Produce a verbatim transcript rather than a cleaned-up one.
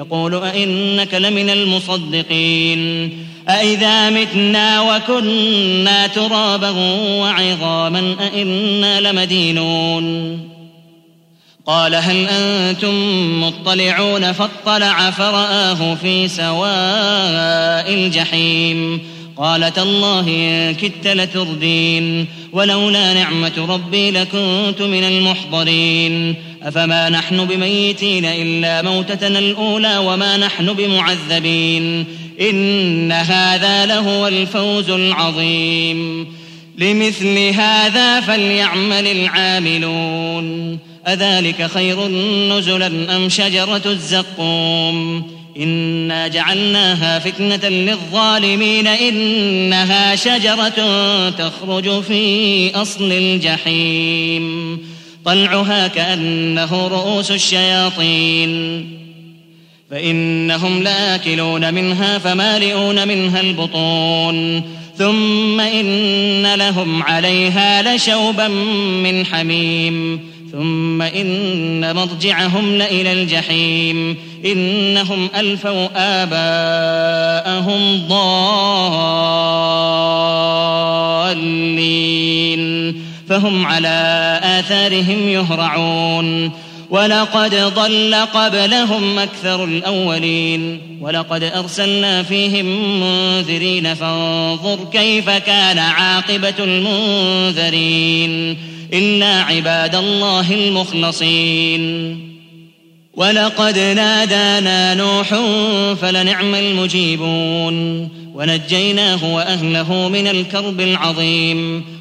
يقول أئنك لمن المصدقين أئذا متنا وكنا ترابا وعظاما أئنا لمدينون قال هل أنتم مطلعون فاطلع فرآه في سواء الجحيم قال تالله إن كدت لتردين ولولا نعمة ربي لكنت من المحضرين أفما نحن بميتين إلا موتتنا الأولى وما نحن بمعذبين إن هذا لهو الفوز العظيم لمثل هذا فليعمل العاملون أذلك خير نزلا أم شجرة الزقوم إنا جعلناها فتنة للظالمين إنها شجرة تخرج في أصل الجحيم طلعها كأنه رؤوس الشياطين فإنهم لآكلون منها فمالئون منها البطون ثم إن لهم عليها لشوبا من حميم ثم إن مرجعهم لإلى الجحيم إنهم ألفوا آباءهم ضالين فهم على آثارهم يهرعون ولقد ضل قبلهم أكثر الأولين ولقد أرسلنا فيهم منذرين فانظر كيف كان عاقبة المنذرين إلا عباد الله المخلصين ولقد نادانا نوح فلنعم المجيبون ونجيناه وأهله من الكرب العظيم